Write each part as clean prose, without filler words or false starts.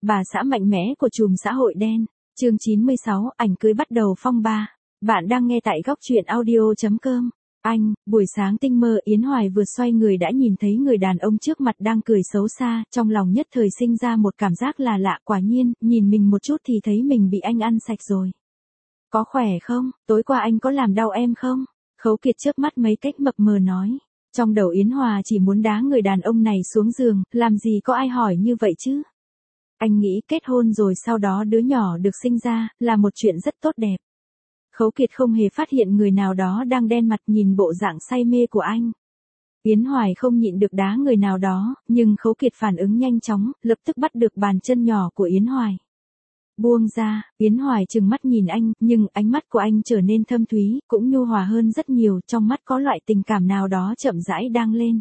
bà xã mạnh mẽ của chùm xã hội đen. Chương 96, ảnh cưới bắt đầu phong ba. Bạn đang nghe tại góc truyện audio.com. Buổi sáng tinh mơ Yến Hoài vừa xoay người đã nhìn thấy người đàn ông trước mặt đang cười xấu xa, trong lòng nhất thời sinh ra một cảm giác là lạ, quả nhiên, nhìn mình một chút thì thấy mình bị anh ăn sạch rồi. Có khỏe không? Tối qua anh có làm đau em không? Khấu Kiệt chớp mắt mấy cách mập mờ nói. Trong đầu Yến Hòa chỉ muốn đá người đàn ông này xuống giường, làm gì có ai hỏi như vậy chứ? Anh nghĩ kết hôn rồi sau đó đứa nhỏ được sinh ra, là một chuyện rất tốt đẹp. Khấu Kiệt không hề phát hiện người nào đó đang đen mặt nhìn bộ dạng say mê của anh. Yến Hoài không nhịn được đá người nào đó, nhưng Khấu Kiệt phản ứng nhanh chóng, lập tức bắt được bàn chân nhỏ của Yến Hoài. Buông ra, Yến Hoài trừng mắt nhìn anh, nhưng ánh mắt của anh trở nên thâm thúy, cũng nhu hòa hơn rất nhiều, trong mắt có loại tình cảm nào đó chậm rãi đang lên.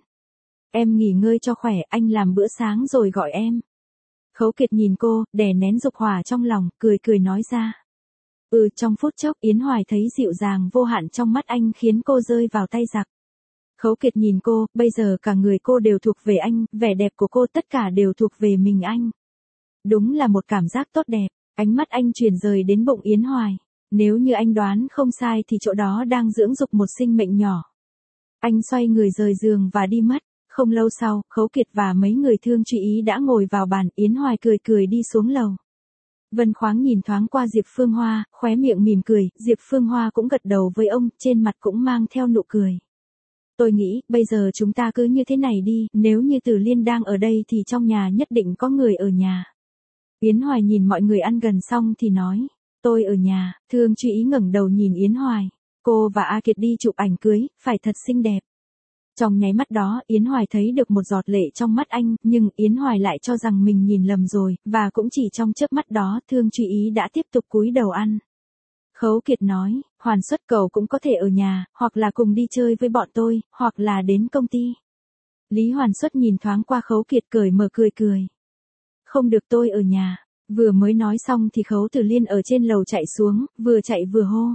Em nghỉ ngơi cho khỏe, anh làm bữa sáng rồi gọi em. Khấu Kiệt nhìn cô, đè nén dục hỏa trong lòng, cười cười nói ra. Trong phút chốc Yến Hoài thấy dịu dàng vô hạn trong mắt anh khiến cô rơi vào tay giặc. Khấu Kiệt nhìn cô, bây giờ cả người cô đều thuộc về anh, vẻ đẹp của cô tất cả đều thuộc về mình anh. Đúng là một cảm giác tốt đẹp, ánh mắt anh chuyển rời đến bụng Yến Hoài. Nếu như anh đoán không sai thì chỗ đó đang dưỡng dục một sinh mệnh nhỏ. Anh xoay người rời giường và đi mất. Không lâu sau, Khấu Kiệt và mấy người thương chú ý đã ngồi vào bàn, Yến Hoài cười cười đi xuống lầu. Vân Khoáng nhìn thoáng qua Diệp Phương Hoa, khóe miệng mỉm cười, Diệp Phương Hoa cũng gật đầu với ông, trên mặt cũng mang theo nụ cười. Tôi nghĩ, bây giờ chúng ta cứ như thế này đi, nếu như Từ Liên đang ở đây thì trong nhà nhất định có người ở nhà. Yến Hoài nhìn mọi người ăn gần xong thì nói, tôi ở nhà, thương chú ý ngẩng đầu nhìn Yến Hoài. Cô và A Kiệt đi chụp ảnh cưới, phải thật xinh đẹp. Trong nháy mắt đó, Yến Hoài thấy được một giọt lệ trong mắt anh, nhưng Yến Hoài lại cho rằng mình nhìn lầm rồi, và cũng chỉ trong chớp mắt đó, thương chú ý đã tiếp tục cúi đầu ăn. Khấu Kiệt nói, Hoàn Xuất cậu cũng có thể ở nhà, hoặc là cùng đi chơi với bọn tôi, hoặc là đến công ty. Lý Hoàn Xuất nhìn thoáng qua Khấu Kiệt cởi mở cười cười. Không được, tôi ở nhà. Vừa mới nói xong thì Khấu Tử Liên ở trên lầu chạy xuống, vừa chạy vừa hô.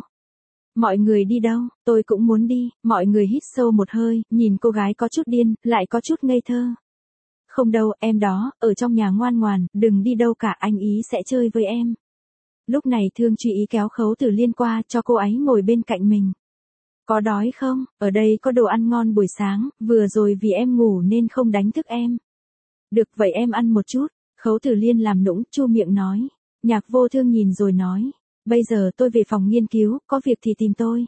Mọi người đi đâu, tôi cũng muốn đi. Mọi người hít sâu một hơi, nhìn cô gái có chút điên, lại có chút ngây thơ. Không đâu, em đó, ở trong nhà ngoan ngoàn, đừng đi đâu cả, anh ý sẽ chơi với em. Lúc này thương chú ý kéo Khấu Tử Liên qua cho cô ấy ngồi bên cạnh mình. Có đói không, ở đây có đồ ăn ngon buổi sáng, vừa rồi vì em ngủ nên không đánh thức em. Được vậy em ăn một chút. Khấu Tử Liên làm nũng, chu miệng nói. Nhạc Vô Thương nhìn rồi nói. Bây giờ tôi về phòng nghiên cứu, có việc thì tìm tôi.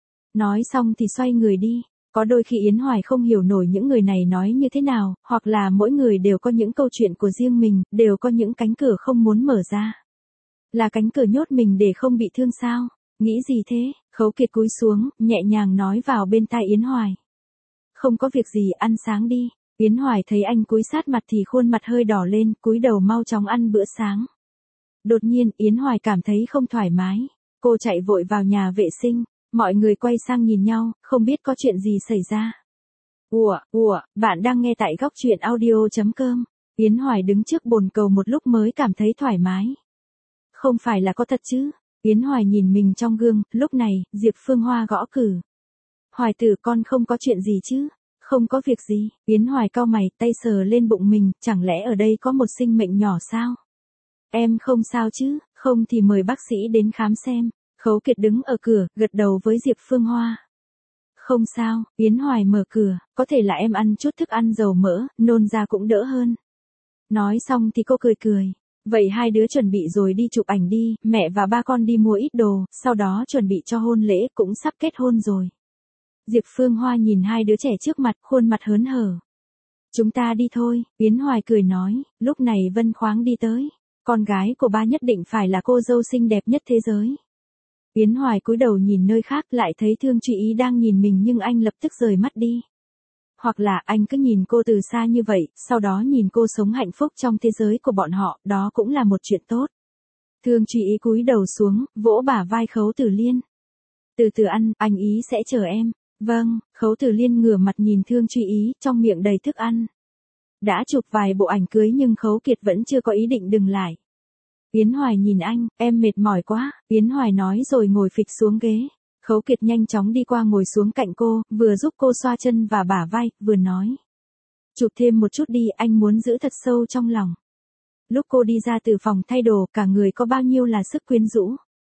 Nói xong thì xoay người đi. Có đôi khi Yến Hoài không hiểu nổi những người này nói như thế nào, hoặc là mỗi người đều có những câu chuyện của riêng mình, đều có những cánh cửa không muốn mở ra. Là cánh cửa nhốt mình để không bị thương sao? Nghĩ gì thế? Khấu Kiệt cúi xuống, nhẹ nhàng nói vào bên tai Yến Hoài. Không có việc gì, ăn sáng đi. Yến Hoài thấy anh cúi sát mặt thì khuôn mặt hơi đỏ lên, cúi đầu mau chóng ăn bữa sáng. Đột nhiên, Yến Hoài cảm thấy không thoải mái. Cô chạy vội vào nhà vệ sinh, mọi người quay sang nhìn nhau, không biết có chuyện gì xảy ra. Bạn đang nghe tại góc truyện audio.com. Yến Hoài đứng trước bồn cầu một lúc mới cảm thấy thoải mái. Không phải là có thật chứ? Yến Hoài nhìn mình trong gương, lúc này, Diệp Phương Hoa gõ cửa. Hoài tử, con không có chuyện gì chứ? Không có việc gì. Yến Hoài cau mày, tay sờ lên bụng mình, chẳng lẽ ở đây có một sinh mệnh nhỏ sao? Em không sao chứ, không thì mời bác sĩ đến khám xem. Khấu Kiệt đứng ở cửa, gật đầu với Diệp Phương Hoa. Không sao, Yến Hoài mở cửa, có thể là em ăn chút thức ăn dầu mỡ, nôn ra cũng đỡ hơn. Nói xong thì cô cười cười. Vậy hai đứa chuẩn bị rồi đi chụp ảnh đi, mẹ và ba con đi mua ít đồ, sau đó chuẩn bị cho hôn lễ, cũng sắp kết hôn rồi. Diệp Phương Hoa nhìn hai đứa trẻ trước mặt, khuôn mặt hớn hở. Chúng ta đi thôi, Yến Hoài cười nói, lúc này Vân Khoáng đi tới. Con gái của ba nhất định phải là cô dâu xinh đẹp nhất thế giới. Yến Hoài cúi đầu nhìn nơi khác lại thấy thương chú ý đang nhìn mình nhưng anh lập tức rời mắt đi. Hoặc là anh cứ nhìn cô từ xa như vậy, sau đó nhìn cô sống hạnh phúc trong thế giới của bọn họ, đó cũng là một chuyện tốt. Thương chú ý cúi đầu xuống, vỗ bả vai Khấu Tử Liên. Từ từ ăn, anh ý sẽ chờ em. Vâng, Khấu Tử Liên ngửa mặt nhìn thương chú ý, trong miệng đầy thức ăn. Đã chụp vài bộ ảnh cưới nhưng Khấu Kiệt vẫn chưa có ý định dừng lại. Yến Hoài nhìn anh, em mệt mỏi quá, Yến Hoài nói rồi ngồi phịch xuống ghế. Khấu Kiệt nhanh chóng đi qua ngồi xuống cạnh cô, vừa giúp cô xoa chân và bả vai, vừa nói. Chụp thêm một chút đi, anh muốn giữ thật sâu trong lòng. Lúc cô đi ra từ phòng thay đồ, cả người có bao nhiêu là sức quyến rũ.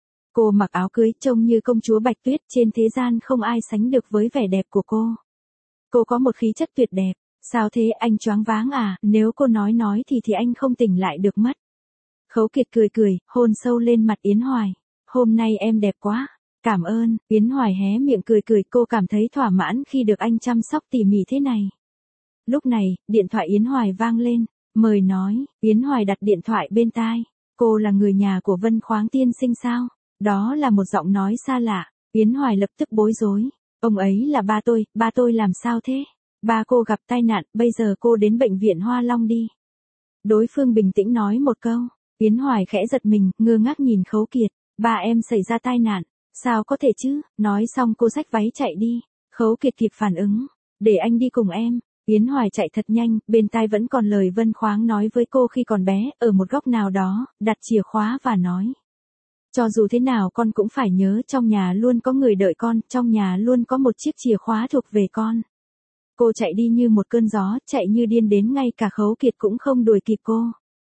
Cô mặc áo cưới trông như công chúa Bạch Tuyết, trên thế gian không ai sánh được với vẻ đẹp của cô. Cô có một khí chất tuyệt đẹp. Sao thế, anh choáng váng à? Nếu cô nói thì anh không tỉnh lại được mất. Khấu Kiệt cười cười, hôn sâu lên mặt Yến Hoài. Hôm nay em đẹp quá. Cảm ơn. Yến Hoài hé miệng cười cười, cô cảm thấy thỏa mãn khi được anh chăm sóc tỉ mỉ thế này. Lúc này, điện thoại Yến Hoài vang lên. Mời nói. Yến Hoài đặt điện thoại bên tai. Cô là người nhà của Vân Khoáng tiên sinh sao? Đó là một giọng nói xa lạ. Yến Hoài lập tức bối rối. Ông ấy là ba tôi làm sao thế? Ba cô gặp tai nạn, bây giờ cô đến bệnh viện Hoa Long đi. Đối phương bình tĩnh nói một câu. Yến Hoài khẽ giật mình, ngơ ngác nhìn Khấu Kiệt. Ba em xảy ra tai nạn. Sao có thể chứ? Nói xong cô xách váy chạy đi. Khấu Kiệt kịp phản ứng. Để anh đi cùng em. Yến Hoài chạy thật nhanh, bên tai vẫn còn lời Vân Khoáng nói với cô khi còn bé, ở một góc nào đó, đặt chìa khóa và nói. Cho dù thế nào con cũng phải nhớ, trong nhà luôn có người đợi con, trong nhà luôn có một chiếc chìa khóa thuộc về con. Cô chạy đi như một cơn gió, chạy như điên đến ngay cả Khấu Kiệt cũng không đuổi kịp cô.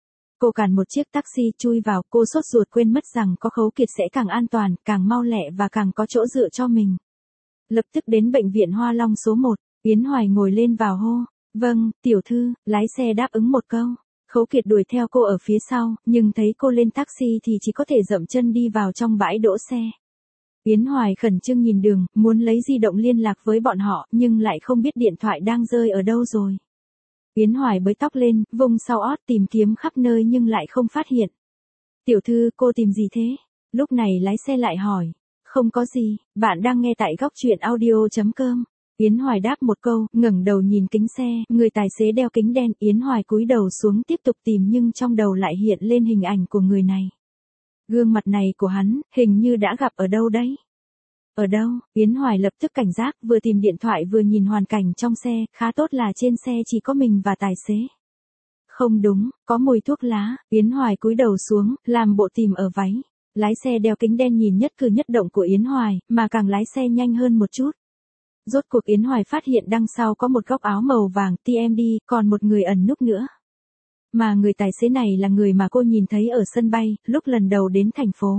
Cô cản một chiếc taxi chui vào, cô sốt ruột quên mất rằng có Khấu Kiệt sẽ càng an toàn, càng mau lẹ và càng có chỗ dựa cho mình. Lập tức đến bệnh viện Hoa Long số 1, Yến Hoài ngồi lên vào hô. Vâng, tiểu thư, lái xe đáp ứng một câu. Khấu Kiệt đuổi theo cô ở phía sau, nhưng thấy cô lên taxi thì chỉ có thể dậm chân đi vào trong bãi đỗ xe. Yến Hoài khẩn trương nhìn đường, muốn lấy di động liên lạc với bọn họ, nhưng lại không biết điện thoại đang rơi ở đâu rồi. Yến Hoài bới tóc lên, vùng sau ót tìm kiếm khắp nơi nhưng lại không phát hiện. Tiểu thư, cô tìm gì thế? Lúc này lái xe lại hỏi. Không có gì, bạn đang nghe tại góc truyện audio.com. Yến Hoài đáp một câu, ngẩng đầu nhìn kính xe, người tài xế đeo kính đen. Yến Hoài cúi đầu xuống tiếp tục tìm nhưng trong đầu lại hiện lên hình ảnh của người này. Gương mặt này của hắn, hình như đã gặp ở đâu đấy. Ở đâu? Yến Hoài lập tức cảnh giác, vừa tìm điện thoại vừa nhìn hoàn cảnh trong xe, khá tốt là trên xe chỉ có mình và tài xế. Không đúng, có mùi thuốc lá. Yến Hoài cúi đầu xuống, làm bộ tìm ở váy. Lái xe đeo kính đen nhìn nhất cử nhất động của Yến Hoài, mà càng lái xe nhanh hơn một chút. Rốt cuộc Yến Hoài phát hiện đằng sau có một góc áo màu vàng TMD, còn một người ẩn núp nữa. Mà người tài xế này là người mà cô nhìn thấy ở sân bay, lúc lần đầu đến thành phố.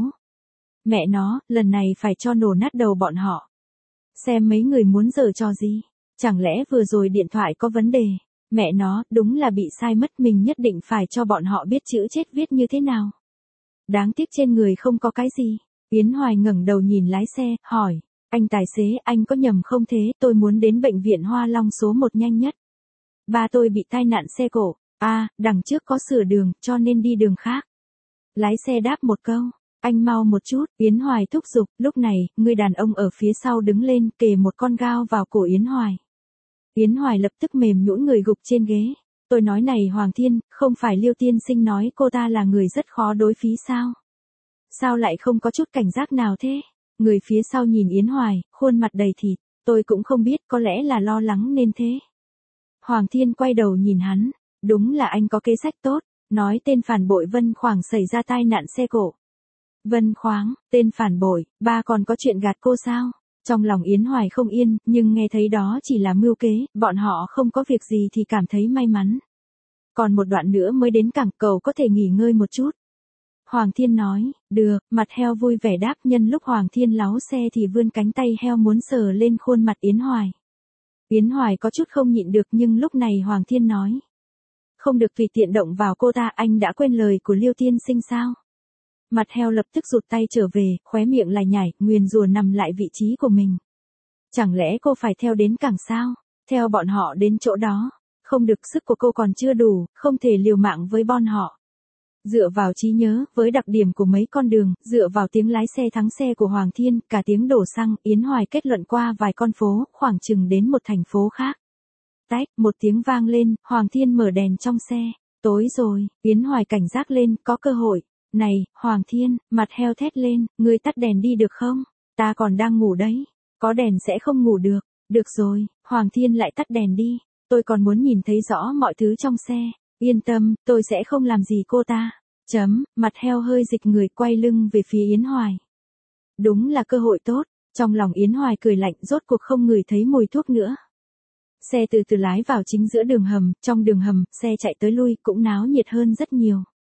Mẹ nó, lần này phải cho nổ nát đầu bọn họ. Xem mấy người muốn giở trò gì. Chẳng lẽ vừa rồi điện thoại có vấn đề. Mẹ nó, đúng là bị sai mất, mình nhất định phải cho bọn họ biết chữ chết viết như thế nào. Đáng tiếc trên người không có cái gì. Yến Hoài ngẩng đầu nhìn lái xe, hỏi. Anh tài xế, anh có nhầm không thế, tôi muốn đến bệnh viện Hoa Long số 1 nhanh nhất. Ba tôi bị tai nạn xe cộ. Đằng trước có sửa đường, cho nên đi đường khác. Lái xe đáp một câu. Anh mau một chút, Yến Hoài thúc giục. Lúc này, người đàn ông ở phía sau đứng lên, kề một con dao vào cổ Yến Hoài. Yến Hoài lập tức mềm nhũn người gục trên ghế. Tôi nói này Hoàng Thiên, không phải Liêu tiên sinh nói cô ta là người rất khó đối phí sao? Sao lại không có chút cảnh giác nào thế? Người phía sau nhìn Yến Hoài, khuôn mặt đầy thịt. Tôi cũng không biết, có lẽ là lo lắng nên thế. Hoàng Thiên quay đầu nhìn hắn. Đúng là anh có kế sách tốt. Nói tên phản bội Vân Khoáng xảy ra tai nạn xe cộ. Vân Khoáng, tên phản bội, ba còn có chuyện gạt cô sao? Trong lòng Yến Hoài không yên, nhưng nghe thấy đó chỉ là mưu kế, bọn họ không có việc gì thì cảm thấy may mắn. Còn một đoạn nữa mới đến cảng, cậu có thể nghỉ ngơi một chút. Hoàng Thiên nói, được, mặt heo vui vẻ đáp. Nhân lúc Hoàng Thiên láo xe thì vươn cánh tay heo muốn sờ lên khuôn mặt Yến Hoài. Yến Hoài có chút không nhịn được nhưng lúc này Hoàng Thiên nói. Không được tùy tiện động vào cô ta, anh đã quên lời của Liêu tiên sinh sao? Mặt heo lập tức rụt tay trở về, khóe miệng lại nhảy, nguyền rủa nằm lại vị trí của mình. Chẳng lẽ cô phải theo đến cảng sao? Theo bọn họ đến chỗ đó. Không được, sức của cô còn chưa đủ, không thể liều mạng với bọn họ. Dựa vào trí nhớ, với đặc điểm của mấy con đường, dựa vào tiếng lái xe thắng xe của Hoàng Thiên, cả tiếng đổ xăng, Yến Hoài kết luận qua vài con phố, khoảng chừng đến một thành phố khác. Tách, một tiếng vang lên, Hoàng Thiên mở đèn trong xe. Tối rồi, Yến Hoài cảnh giác lên, có cơ hội. Này, Hoàng Thiên, mặt heo thét lên, ngươi tắt đèn đi được không? Ta còn đang ngủ đấy. Có đèn sẽ không ngủ được. Được rồi, Hoàng Thiên lại tắt đèn đi. Tôi còn muốn nhìn thấy rõ mọi thứ trong xe. Yên tâm, tôi sẽ không làm gì cô ta. Mặt heo hơi dịch người quay lưng về phía Yến Hoài. Đúng là cơ hội tốt. Trong lòng Yến Hoài cười lạnh, rốt cuộc không ngửi thấy mùi thuốc nữa. Xe từ từ lái vào chính giữa đường hầm, trong đường hầm, xe chạy tới lui cũng náo nhiệt hơn rất nhiều.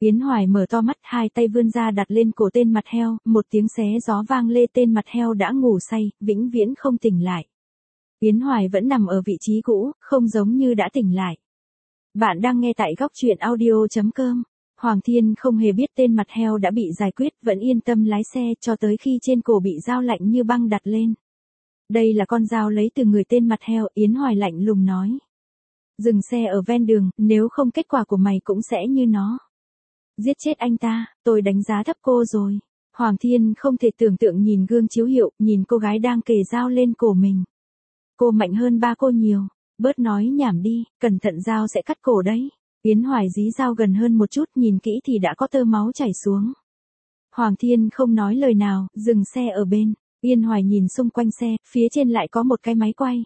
Yến Hoài mở to mắt, hai tay vươn ra đặt lên cổ tên mặt heo, một tiếng xé gió vang lê, tên mặt heo đã ngủ say, vĩnh viễn không tỉnh lại. Yến Hoài vẫn nằm ở vị trí cũ, không giống như đã tỉnh lại. Bạn đang nghe tại góc truyện audio.com. Hoàng Thiên không hề biết tên mặt heo đã bị giải quyết, vẫn yên tâm lái xe cho tới khi trên cổ bị dao lạnh như băng đặt lên. Đây là con dao lấy từ người tên mặt heo, Yến Hoài lạnh lùng nói. Dừng xe ở ven đường, nếu không kết quả của mày cũng sẽ như nó. Giết chết anh ta, tôi đánh giá thấp cô rồi. Hoàng Thiên không thể tưởng tượng nhìn gương chiếu hậu, nhìn cô gái đang kề dao lên cổ mình. Cô mạnh hơn ba cô nhiều, bớt nói nhảm đi, cẩn thận dao sẽ cắt cổ đấy. Yến Hoài dí dao gần hơn một chút, nhìn kỹ thì đã có tơ máu chảy xuống. Hoàng Thiên không nói lời nào, dừng xe ở bên. Yến Hoài nhìn xung quanh xe, phía trên lại có một cái máy quay.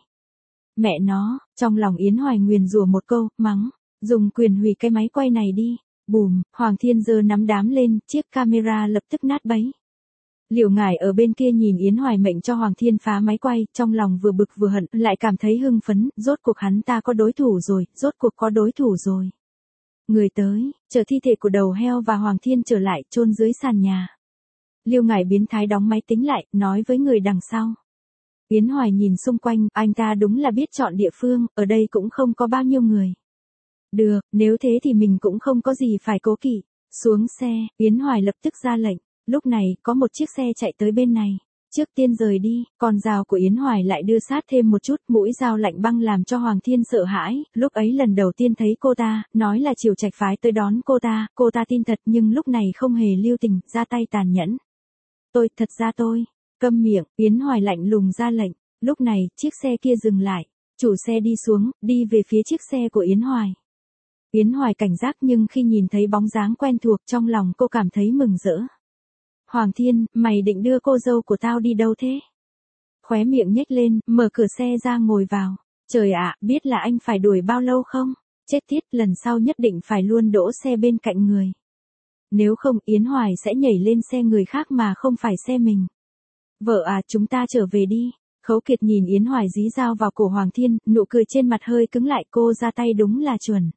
Mẹ nó, trong lòng Yến Hoài nguyền rủa một câu, mắng, dùng quyền hủy cái máy quay này đi. Bùm, Hoàng Thiên giơ nắm đám lên, chiếc camera lập tức nát bấy. Liễu Ngải ở bên kia nhìn Yến Hoài mệnh cho Hoàng Thiên phá máy quay, trong lòng vừa bực vừa hận, lại cảm thấy hưng phấn, rốt cuộc hắn ta có đối thủ rồi, rốt cuộc có đối thủ rồi. Người tới, chở thi thể của đầu heo và Hoàng Thiên trở lại, chôn dưới sàn nhà. Liễu Ngải biến thái đóng máy tính lại, nói với người đằng sau. Yến Hoài nhìn xung quanh, anh ta đúng là biết chọn địa phương, ở đây cũng không có bao nhiêu người. Được, nếu thế thì mình cũng không có gì phải cố kỵ. Xuống xe, Yến Hoài lập tức ra lệnh. Lúc này, có một chiếc xe chạy tới bên này. Trước tiên rời đi, con dao của Yến Hoài lại đưa sát thêm một chút, mũi dao lạnh băng làm cho Hoàng Thiên sợ hãi. Lúc ấy lần đầu tiên thấy cô ta, nói là Triều Trạch phái tới đón cô ta tin thật nhưng lúc này không hề lưu tình, ra tay tàn nhẫn. Thật ra tôi, câm miệng, Yến Hoài lạnh lùng ra lệnh. Lúc này, chiếc xe kia dừng lại. Chủ xe đi xuống, đi về phía chiếc xe của Yến Hoài. Yến Hoài cảnh giác nhưng khi nhìn thấy bóng dáng quen thuộc trong lòng cô cảm thấy mừng rỡ. Hoàng Thiên, mày định đưa cô dâu của tao đi đâu thế? Khóe miệng nhếch lên, mở cửa xe ra ngồi vào. Trời ạ, biết là anh phải đuổi bao lâu không? Chết tiết, lần sau nhất định phải luôn đỗ xe bên cạnh người. Nếu không, Yến Hoài sẽ nhảy lên xe người khác mà không phải xe mình. Vợ à, chúng ta trở về đi. Khấu Kiệt nhìn Yến Hoài dí dao vào cổ Hoàng Thiên, nụ cười trên mặt hơi cứng lại, cô ra tay đúng là chuẩn.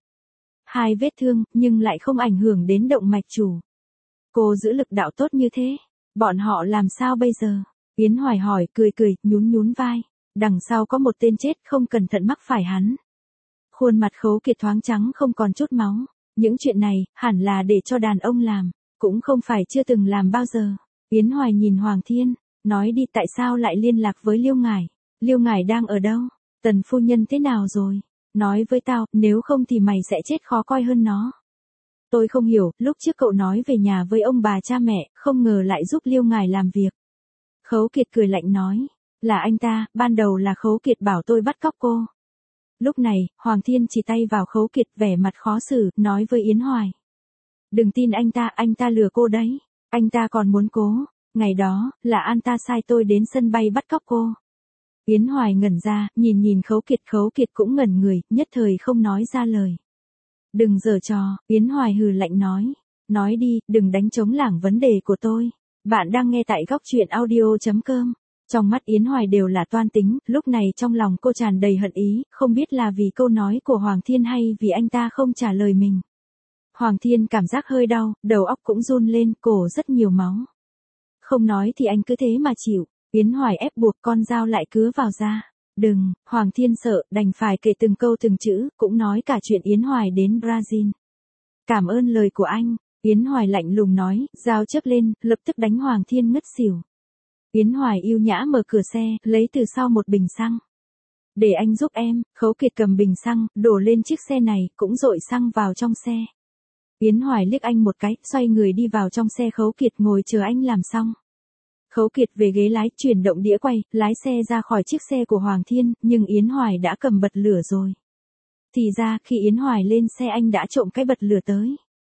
2 vết thương, nhưng lại không ảnh hưởng đến động mạch chủ. Cô giữ lực đạo tốt như thế, bọn họ làm sao bây giờ? Yến Hoài hỏi, cười, nhún vai. Đằng sau có một tên chết, không cẩn thận mắc phải hắn. Khuôn mặt Khấu Kiệt thoáng trắng không còn chút máu. Những chuyện này, hẳn là để cho đàn ông làm, cũng không phải chưa từng làm bao giờ. Yến Hoài nhìn Hoàng Thiên, nói đi, tại sao lại liên lạc với Liễu Ngải? Liễu Ngải đang ở đâu? Tần phu nhân thế nào rồi? Nói với tao, nếu không thì mày sẽ chết khó coi hơn nó. Tôi không hiểu, lúc trước cậu nói về nhà với ông bà cha mẹ, không ngờ lại giúp Liễu Ngải làm việc. Khấu Kiệt cười lạnh nói, là anh ta, ban đầu là Khấu Kiệt bảo tôi bắt cóc cô. Lúc này, Hoàng Thiên chỉ tay vào Khấu Kiệt vẻ mặt khó xử, nói với Yến Hoài. Đừng tin anh ta lừa cô đấy. Anh ta còn muốn cố. Ngày đó, là anh ta sai tôi đến sân bay bắt cóc cô. Yến Hoài ngẩn ra, nhìn Khấu Kiệt cũng ngẩn người, nhất thời không nói ra lời. Đừng giở trò, Yến Hoài hừ lạnh nói. Nói đi, đừng đánh trống lảng vấn đề của tôi. Bạn đang nghe tại góc truyện audio.com. Trong mắt Yến Hoài đều là toan tính, lúc này trong lòng cô tràn đầy hận ý, không biết là vì câu nói của Hoàng Thiên hay vì anh ta không trả lời mình. Hoàng Thiên cảm giác hơi đau, đầu óc cũng run lên, cổ rất nhiều máu. Không nói thì anh cứ thế mà chịu. Yến Hoài ép buộc, con dao lại cứa vào da. Đừng, Hoàng Thiên sợ, đành phải kể từng câu từng chữ, cũng nói cả chuyện Yến Hoài đến Brazil. Cảm ơn lời của anh, Yến Hoài lạnh lùng nói, dao chớp lên, lập tức đánh Hoàng Thiên ngất xỉu. Yến Hoài yêu nhã mở cửa xe, lấy từ sau một bình xăng. Để anh giúp em. Khấu Kiệt cầm bình xăng, đổ lên chiếc xe này, cũng dội xăng vào trong xe. Yến Hoài liếc anh một cái, xoay người đi vào trong xe Khấu Kiệt ngồi chờ anh làm xong. Khấu Kiệt về ghế lái, chuyển động đĩa quay, lái xe ra khỏi chiếc xe của Hoàng Thiên, nhưng Yến Hoài đã cầm bật lửa rồi. Thì ra, khi Yến Hoài lên xe anh đã trộm cái bật lửa tới.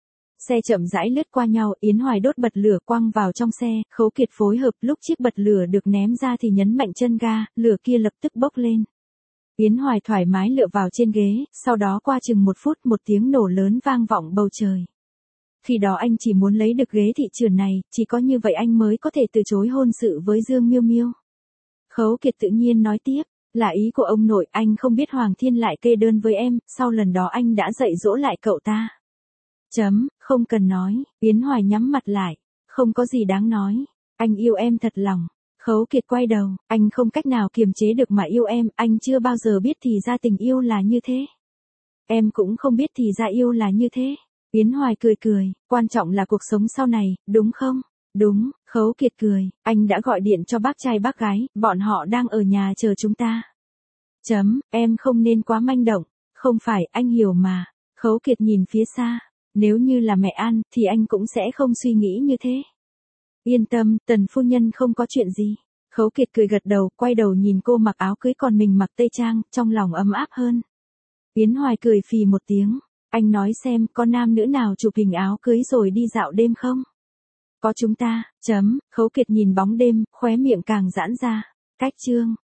Xe chậm rãi lướt qua nhau, Yến Hoài đốt bật lửa quăng vào trong xe, Khấu Kiệt phối hợp, lúc chiếc bật lửa được ném ra thì nhấn mạnh chân ga, lửa kia lập tức bốc lên. Yến Hoài thoải mái lựa vào trên ghế, sau đó qua chừng 1 phút một tiếng nổ lớn vang vọng bầu trời. Khi đó anh chỉ muốn lấy được ghế thị trường này, chỉ có như vậy anh mới có thể từ chối hôn sự với Dương Miêu Miêu. Khấu Kiệt tự nhiên nói tiếp, là ý của ông nội, anh không biết Hoàng Thiên lại kê đơn với em, sau lần đó anh đã dạy dỗ lại cậu ta. Không cần nói, Yến Hoài nhắm mặt lại. Không có gì đáng nói. Anh yêu em thật lòng. Khấu Kiệt quay đầu, anh không cách nào kiềm chế được mà yêu em, anh chưa bao giờ biết thì ra tình yêu là như thế. Em cũng không biết thì ra yêu là như thế. Yến Hoài cười cười, quan trọng là cuộc sống sau này, đúng không? Đúng, Khấu Kiệt cười, anh đã gọi điện cho bác trai bác gái, bọn họ đang ở nhà chờ chúng ta. Em không nên quá manh động, không phải, anh hiểu mà. Khấu Kiệt nhìn phía xa, nếu như là mẹ An, thì anh cũng sẽ không suy nghĩ như thế. Yên tâm, Tần phu nhân không có chuyện gì. Khấu Kiệt cười gật đầu, quay đầu nhìn cô mặc áo cưới còn mình mặc tây trang, trong lòng ấm áp hơn. Yến Hoài cười phì một tiếng, anh nói xem có nam nữ nào chụp hình áo cưới rồi đi dạo đêm không? Có chúng ta. Khấu Kiệt nhìn bóng đêm, khóe miệng càng giãn ra. Cách chương